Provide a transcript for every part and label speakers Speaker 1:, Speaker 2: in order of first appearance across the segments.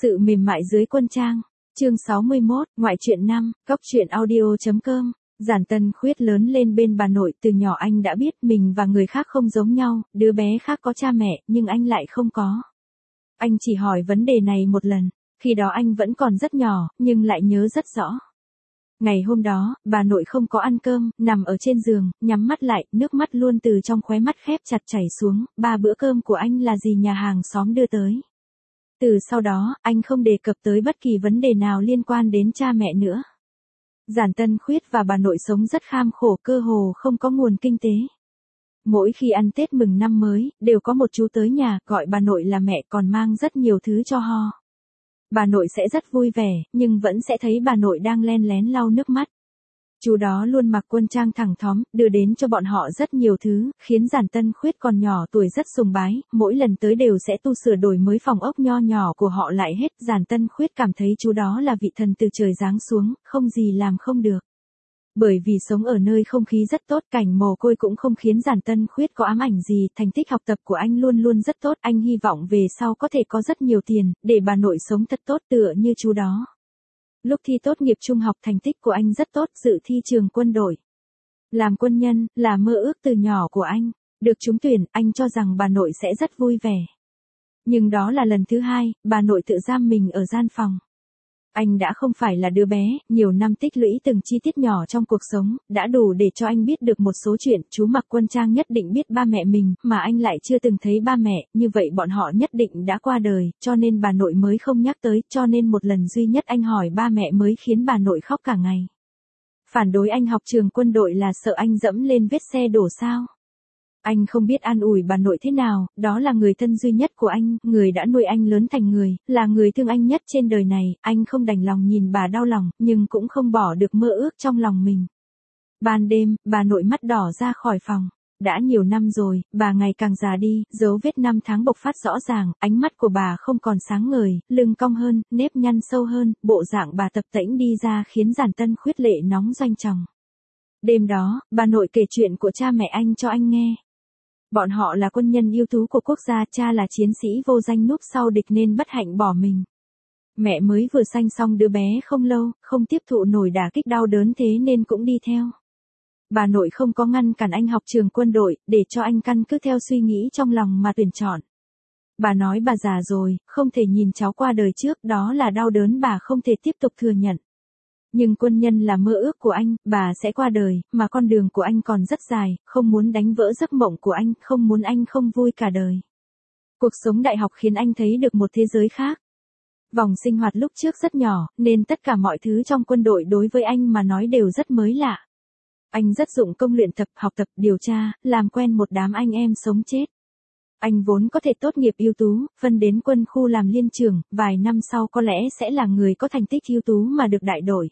Speaker 1: Sự mềm mại dưới quân trang. Chương 61, ngoại truyện 5, cóc.truyện.audio.com. Giản Tân Khuyết lớn lên bên bà nội, từ nhỏ anh đã biết mình và người khác không giống nhau, đứa bé khác có cha mẹ, nhưng anh lại không có. Anh chỉ hỏi vấn đề này một lần, khi đó anh vẫn còn rất nhỏ, nhưng lại nhớ rất rõ. Ngày hôm đó, bà nội không có ăn cơm, nằm ở trên giường, nhắm mắt lại, nước mắt luôn từ trong khóe mắt khép chặt chảy xuống, 3 bữa cơm của anh là gì nhà hàng xóm đưa tới. Từ sau đó, anh không đề cập tới bất kỳ vấn đề nào liên quan đến cha mẹ nữa. Giản Tân Khuyết và bà nội sống rất kham khổ, cơ hồ không có nguồn kinh tế. Mỗi khi ăn Tết mừng năm mới, đều có một chú tới nhà, gọi bà nội là mẹ, còn mang rất nhiều thứ cho ho. Bà nội sẽ rất vui vẻ, nhưng vẫn sẽ thấy bà nội đang len lén lau nước mắt. Chú đó luôn mặc quân trang thẳng thóm, đưa đến cho bọn họ rất nhiều thứ, khiến Giản Tân Khuyết còn nhỏ tuổi rất sùng bái, mỗi lần tới đều sẽ tu sửa đổi mới phòng ốc nho nhỏ của họ lại hết. Giản Tân Khuyết cảm thấy chú đó là vị thần từ trời giáng xuống, không gì làm không được. Bởi vì sống ở nơi không khí rất tốt, cảnh mồ côi cũng không khiến Giản Tân Khuyết có ám ảnh gì, thành tích học tập của anh luôn luôn rất tốt, anh hy vọng về sau có thể có rất nhiều tiền, để bà nội sống thật tốt tựa như chú đó. Lúc thi tốt nghiệp trung học thành tích của anh rất tốt, dự thi trường quân đội. Làm quân nhân, là mơ ước từ nhỏ của anh. Được trúng tuyển, anh cho rằng bà nội sẽ rất vui vẻ. Nhưng đó là lần thứ 2, bà nội tự giam mình ở gian phòng. Anh đã không phải là đứa bé, nhiều năm tích lũy từng chi tiết nhỏ trong cuộc sống, đã đủ để cho anh biết được một số chuyện. Chú mặc quân trang nhất định biết ba mẹ mình, mà anh lại chưa từng thấy ba mẹ, như vậy bọn họ nhất định đã qua đời, cho nên bà nội mới không nhắc tới, cho nên một lần duy nhất anh hỏi ba mẹ mới khiến bà nội khóc cả ngày. Phản đối anh học trường quân đội là sợ anh dẫm lên vết xe đổ sao? Anh không biết an ủi bà nội thế nào, đó là người thân duy nhất của anh, người đã nuôi anh lớn thành người, là người thương anh nhất trên đời này, anh không đành lòng nhìn bà đau lòng, nhưng cũng không bỏ được mơ ước trong lòng mình. Ban đêm, bà nội mắt đỏ ra khỏi phòng. Đã nhiều năm rồi, bà ngày càng già đi, dấu vết năm tháng bộc phát rõ ràng, ánh mắt của bà không còn sáng ngời, lưng cong hơn, nếp nhăn sâu hơn, bộ dạng bà tập tễnh đi ra khiến Giản Tân Khuyết lệ nóng doanh tròng. Đêm đó, bà nội kể chuyện của cha mẹ anh cho anh nghe. Bọn họ là quân nhân ưu tú của quốc gia, cha là chiến sĩ vô danh núp sau địch nên bất hạnh bỏ mình. Mẹ mới vừa sanh xong đứa bé không lâu, không tiếp thụ nổi đả kích đau đớn thế nên cũng đi theo. Bà nội không có ngăn cản anh học trường quân đội, để cho anh căn cứ theo suy nghĩ trong lòng mà tuyển chọn. Bà nói bà già rồi, không thể nhìn cháu qua đời trước, đó là đau đớn bà không thể tiếp tục thừa nhận. Nhưng quân nhân là mơ ước của anh, bà sẽ qua đời, mà con đường của anh còn rất dài, không muốn đánh vỡ giấc mộng của anh, không muốn anh không vui cả đời. Cuộc sống đại học khiến anh thấy được một thế giới khác. Vòng sinh hoạt lúc trước rất nhỏ, nên tất cả mọi thứ trong quân đội đối với anh mà nói đều rất mới lạ. Anh rất dụng công luyện tập, học tập, điều tra, làm quen một đám anh em sống chết. Anh vốn có thể tốt nghiệp ưu tú, phân đến quân khu làm liên trưởng, vài năm sau có lẽ sẽ là người có thành tích ưu tú mà được đại đội.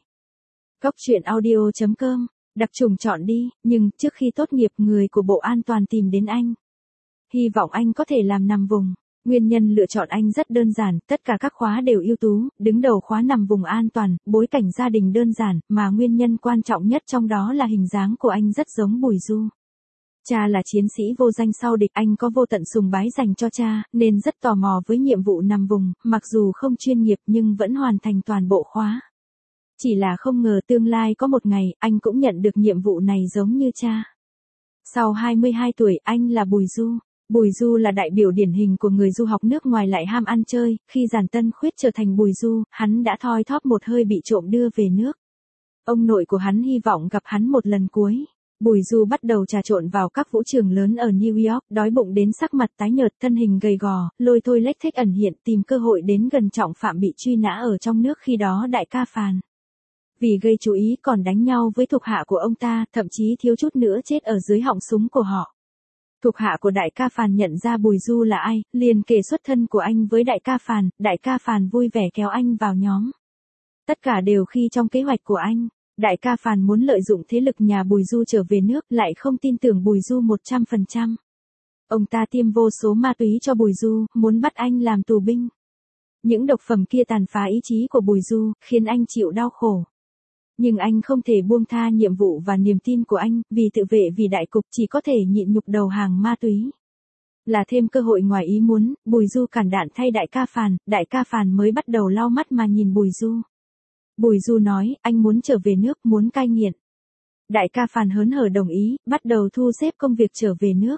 Speaker 1: Cóc.truyện.audio.com, đặc trùng chọn đi, nhưng trước khi tốt nghiệp người của Bộ An toàn tìm đến anh. Hy vọng anh có thể làm nằm vùng. Nguyên nhân lựa chọn anh rất đơn giản, tất cả các khóa đều ưu tú, đứng đầu khóa nằm vùng an toàn, bối cảnh gia đình đơn giản, mà nguyên nhân quan trọng nhất trong đó là hình dáng của anh rất giống Bùi Du. Cha là chiến sĩ vô danh sau địch, anh có vô tận sùng bái dành cho cha, nên rất tò mò với nhiệm vụ nằm vùng, mặc dù không chuyên nghiệp nhưng vẫn hoàn thành toàn bộ khóa. Chỉ là không ngờ tương lai có một ngày, anh cũng nhận được nhiệm vụ này giống như cha. Sau 22 tuổi, anh là Bùi Du. Bùi Du là đại biểu điển hình của người du học nước ngoài lại ham ăn chơi, khi Giản Tân Khuyết trở thành Bùi Du, hắn đã thoi thóp một hơi bị trộm đưa về nước. Ông nội của hắn hy vọng gặp hắn một lần cuối. Bùi Du bắt đầu trà trộn vào các vũ trường lớn ở New York, đói bụng đến sắc mặt tái nhợt, thân hình gầy gò, lôi thôi lếch thếch ẩn hiện, tìm cơ hội đến gần trọng phạm bị truy nã ở trong nước khi đó Đại ca Phàn. Vì gây chú ý còn đánh nhau với thuộc hạ của ông ta, thậm chí thiếu chút nữa chết ở dưới họng súng của họ. Thuộc hạ của Đại ca Phàn nhận ra Bùi Du là ai, liền kể xuất thân của anh với Đại ca Phàn vui vẻ kéo anh vào nhóm. Tất cả đều khi trong kế hoạch của anh. Đại ca Phàn muốn lợi dụng thế lực nhà Bùi Du trở về nước, lại không tin tưởng Bùi Du 100%. Ông ta tiêm vô số ma túy cho Bùi Du, muốn bắt anh làm tù binh. Những độc phẩm kia tàn phá ý chí của Bùi Du, khiến anh chịu đau khổ. Nhưng anh không thể buông tha nhiệm vụ và niềm tin của anh, vì tự vệ vì đại cục chỉ có thể nhịn nhục đầu hàng ma túy. Là thêm cơ hội ngoài ý muốn, Bùi Du cản đạn thay đại ca Phàn mới bắt đầu lau mắt mà nhìn Bùi Du. Bùi Du nói, anh muốn trở về nước, muốn cai nghiện. Đại ca Phàn hớn hở đồng ý, bắt đầu thu xếp công việc trở về nước.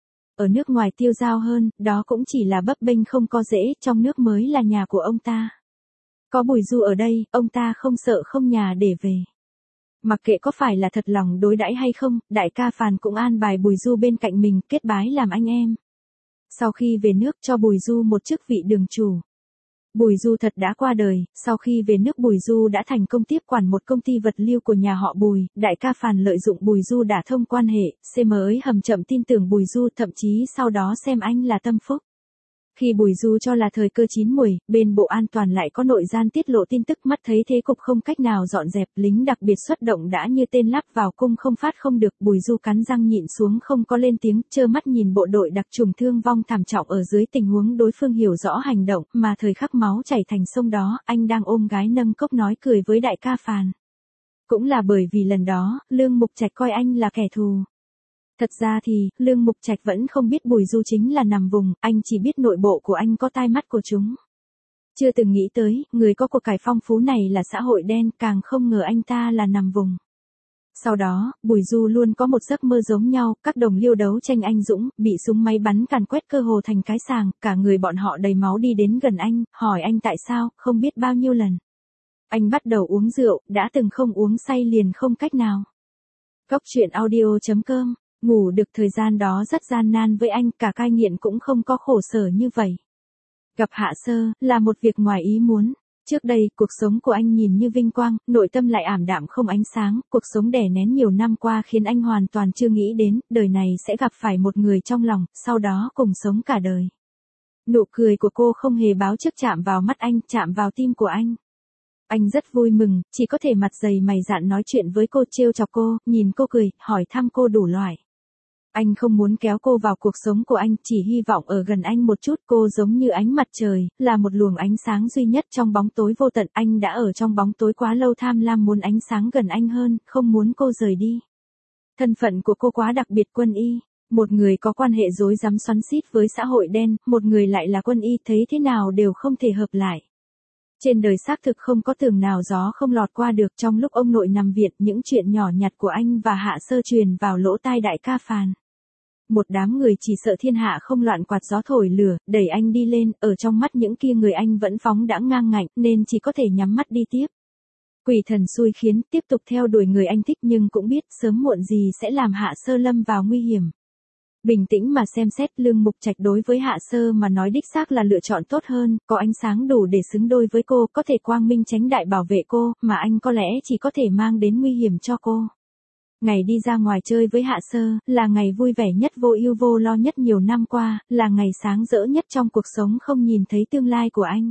Speaker 1: Ở nước ngoài tiêu dao hơn, đó cũng chỉ là bấp bênh không có dễ, trong nước mới là nhà của ông ta. Có Bùi Du ở đây, ông ta không sợ không nhà để về. Mặc kệ có phải là thật lòng đối đãi hay không, đại ca Phàn cũng an bài Bùi Du bên cạnh mình, kết bái làm anh em. Sau khi về nước cho Bùi Du một chức vị đường chủ. Bùi Du thật đã qua đời, sau khi về nước Bùi Du đã thành công tiếp quản một công ty vật lưu của nhà họ Bùi, đại ca Phàn lợi dụng Bùi Du đả thông quan hệ, CM ấy hầm chậm tin tưởng Bùi Du, thậm chí sau đó xem anh là tâm phúc. Khi Bùi Du cho là thời cơ chín muồi, bên Bộ An toàn lại có nội gian tiết lộ tin tức, mắt thấy thế cục không cách nào dọn dẹp, lính đặc biệt xuất động đã như tên lắp vào cung không phát không được, Bùi Du cắn răng nhịn xuống không có lên tiếng, trơ mắt nhìn bộ đội đặc trùng thương vong thảm trọng ở dưới tình huống đối phương hiểu rõ hành động, mà thời khắc máu chảy thành sông đó, anh đang ôm gái nâng cốc nói cười với đại ca Phàn. Cũng là bởi vì lần đó, Lương Mục Trạch coi anh là kẻ thù. Thật ra thì, Lương Mục Trạch vẫn không biết Bùi Du chính là nằm vùng, anh chỉ biết nội bộ của anh có tai mắt của chúng. Chưa từng nghĩ tới, người có của cải phong phú này là xã hội đen, càng không ngờ anh ta là nằm vùng. Sau đó, Bùi Du luôn có một giấc mơ giống nhau, các đồng liêu đấu tranh anh dũng, bị súng máy bắn càn quét cơ hồ thành cái sàng, cả người bọn họ đầy máu đi đến gần anh, hỏi anh tại sao, không biết bao nhiêu lần. Anh bắt đầu uống rượu, đã từng không uống say liền không cách nào. Góc truyện audio.com. Ngủ được thời gian đó rất gian nan với anh, cả cai nghiện cũng không có khổ sở như vậy. Gặp Hạ Sơ, là một việc ngoài ý muốn. Trước đây, cuộc sống của anh nhìn như vinh quang, nội tâm lại ảm đạm không ánh sáng, cuộc sống đè nén nhiều năm qua khiến anh hoàn toàn chưa nghĩ đến, đời này sẽ gặp phải một người trong lòng, sau đó cùng sống cả đời. Nụ cười của cô không hề báo trước chạm vào mắt anh, chạm vào tim của anh. Anh rất vui mừng, chỉ có thể mặt dày mày dạn nói chuyện với cô, trêu chọc cô, nhìn cô cười, hỏi thăm cô đủ loại. Anh không muốn kéo cô vào cuộc sống của anh, chỉ hy vọng ở gần anh một chút, cô giống như ánh mặt trời, là một luồng ánh sáng duy nhất trong bóng tối vô tận, anh đã ở trong bóng tối quá lâu, tham lam muốn ánh sáng gần anh hơn, không muốn cô rời đi. Thân phận của cô quá đặc biệt, quân y, một người có quan hệ rối rắm xoắn xít với xã hội đen, một người lại là quân y, thấy thế nào đều không thể hợp lại. Trên đời xác thực không có tường nào gió không lọt qua được, trong lúc ông nội nằm viện, những chuyện nhỏ nhặt của anh và Hạ Sơ truyền vào lỗ tai đại ca Phàn. Một đám người chỉ sợ thiên hạ không loạn, quạt gió thổi lửa, đẩy anh đi lên, ở trong mắt những kia người anh vẫn phóng đãng ngang ngạnh, nên chỉ có thể nhắm mắt đi tiếp. Quỷ thần xui khiến, tiếp tục theo đuổi người anh thích, nhưng cũng biết sớm muộn gì sẽ làm Hạ Sơ lâm vào nguy hiểm. Bình tĩnh mà xem xét, Lương Mục Trạch đối với Hạ Sơ mà nói đích xác là lựa chọn tốt hơn, có ánh sáng đủ để xứng đôi với cô, có thể quang minh chánh đại bảo vệ cô, mà anh có lẽ chỉ có thể mang đến nguy hiểm cho cô. Ngày đi ra ngoài chơi với Hạ Sơ, là ngày vui vẻ nhất, vô ưu vô lo nhất nhiều năm qua, là ngày sáng rỡ nhất trong cuộc sống không nhìn thấy tương lai của anh.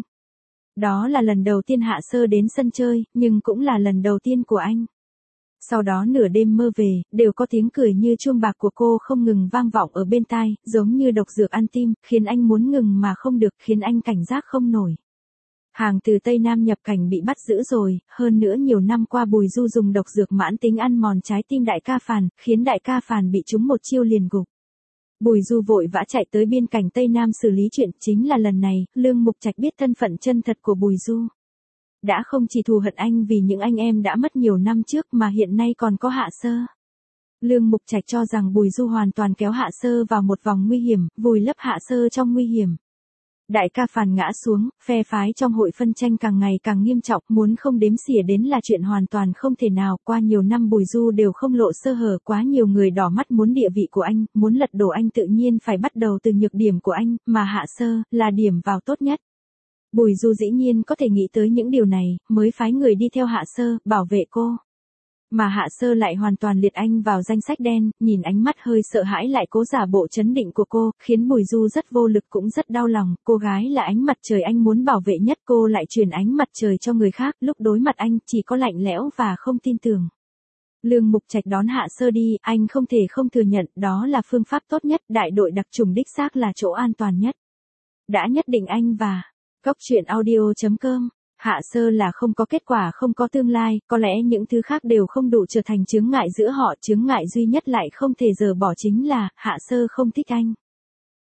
Speaker 1: Đó là lần đầu tiên Hạ Sơ đến sân chơi, nhưng cũng là lần đầu tiên của anh. Sau đó nửa đêm mơ về, đều có tiếng cười như chuông bạc của cô không ngừng vang vọng ở bên tai, giống như độc dược ăn tim, khiến anh muốn ngừng mà không được, khiến anh cảnh giác không nổi. Hàng từ Tây Nam nhập cảnh bị bắt giữ rồi, hơn nữa nhiều năm qua Bùi Du dùng độc dược mãn tính ăn mòn trái tim đại ca Phàn, khiến đại ca Phàn bị trúng một chiêu liền gục. Bùi Du vội vã chạy tới biên cảnh Tây Nam xử lý chuyện, chính là lần này, Lương Mục Trạch biết thân phận chân thật của Bùi Du. Đã không chỉ thù hận anh vì những anh em đã mất nhiều năm trước mà hiện nay còn có Hạ Sơ. Lương Mục Trạch cho rằng Bùi Du hoàn toàn kéo Hạ Sơ vào một vòng nguy hiểm, vùi lấp Hạ Sơ trong nguy hiểm. Đại ca Phàn ngã xuống, phe phái trong hội phân tranh càng ngày càng nghiêm trọng, muốn không đếm xỉa đến là chuyện hoàn toàn không thể nào, qua nhiều năm Bùi Du đều không lộ sơ hở, quá nhiều người đỏ mắt muốn địa vị của anh, muốn lật đổ anh, tự nhiên phải bắt đầu từ nhược điểm của anh, mà Hạ Sơ, là điểm vào tốt nhất. Bùi Du dĩ nhiên có thể nghĩ tới những điều này, mới phái người đi theo Hạ Sơ, bảo vệ cô. Mà Hạ Sơ lại hoàn toàn liệt anh vào danh sách đen, nhìn ánh mắt hơi sợ hãi lại cố giả bộ trấn định của cô, khiến Bùi Du rất vô lực cũng rất đau lòng, cô gái là ánh mặt trời anh muốn bảo vệ nhất, cô lại truyền ánh mặt trời cho người khác, lúc đối mặt anh, chỉ có lạnh lẽo và không tin tưởng. Lương Mục Trạch đón Hạ Sơ đi, anh không thể không thừa nhận, đó là phương pháp tốt nhất, đại đội đặc trùng đích xác là chỗ an toàn nhất. Đã nhất định anh và Góc truyện audio.com, Hạ Sơ là không có kết quả, không có tương lai, có lẽ những thứ khác đều không đủ trở thành chướng ngại giữa họ, chướng ngại duy nhất lại không thể dỡ bỏ chính là, Hạ Sơ không thích anh.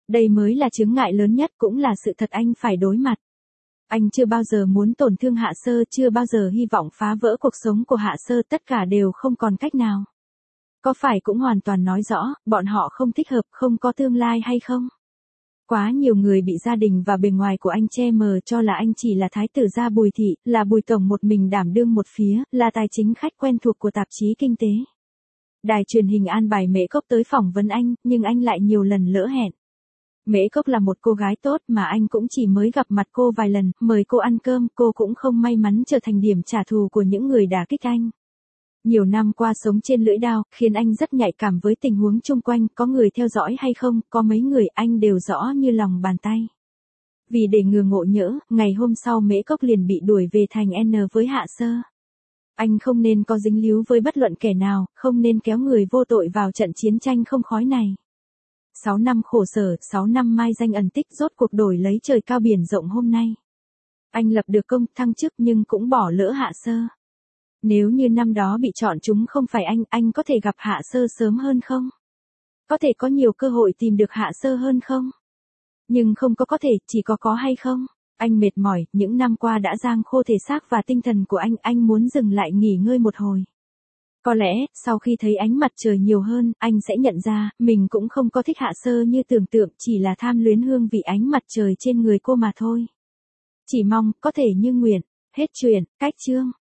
Speaker 1: Đây mới là chướng ngại lớn nhất, cũng là sự thật anh phải đối mặt. Anh chưa bao giờ muốn tổn thương Hạ Sơ, chưa bao giờ hy vọng phá vỡ cuộc sống của Hạ Sơ, tất cả đều không còn cách nào. Có phải cũng hoàn toàn nói rõ, bọn họ không thích hợp, không có tương lai hay không? Quá nhiều người bị gia đình và bề ngoài của anh che mờ cho là anh chỉ là thái tử gia Bùi thị, là Bùi tổng một mình đảm đương một phía, là tài chính khách quen thuộc của tạp chí kinh tế. Đài truyền hình an bài Mễ Cốc tới phỏng vấn anh, nhưng anh lại nhiều lần lỡ hẹn. Mễ Cốc là một cô gái tốt mà anh cũng chỉ mới gặp mặt cô vài lần, mời cô ăn cơm, cô cũng không may mắn trở thành điểm trả thù của những người đả kích anh. Nhiều năm qua sống trên lưỡi dao, khiến anh rất nhạy cảm với tình huống chung quanh, có người theo dõi hay không, có mấy người anh đều rõ như lòng bàn tay. Vì để ngừa ngộ nhỡ, ngày hôm sau Mễ Cốc liền bị đuổi về thành N với Hạ Sơ. Anh không nên có dính líu với bất luận kẻ nào, không nên kéo người vô tội vào trận chiến tranh không khói này. 6 năm khổ sở, 6 năm mai danh ẩn tích rốt cuộc đổi lấy trời cao biển rộng hôm nay. Anh lập được công, thăng chức nhưng cũng bỏ lỡ Hạ Sơ. Nếu như năm đó bị chọn chúng không phải anh có thể gặp Hạ Sơ sớm hơn không? Có thể có nhiều cơ hội tìm được Hạ Sơ hơn không? Nhưng không có thể, chỉ có hay không? Anh mệt mỏi, những năm qua đã giang khô thể xác và tinh thần của anh muốn dừng lại nghỉ ngơi một hồi. Có lẽ, sau khi thấy ánh mặt trời nhiều hơn, anh sẽ nhận ra, mình cũng không có thích Hạ Sơ như tưởng tượng, chỉ là tham luyến hương vị ánh mặt trời trên người cô mà thôi. Chỉ mong, có thể như nguyện. Hết chuyện, cách chương.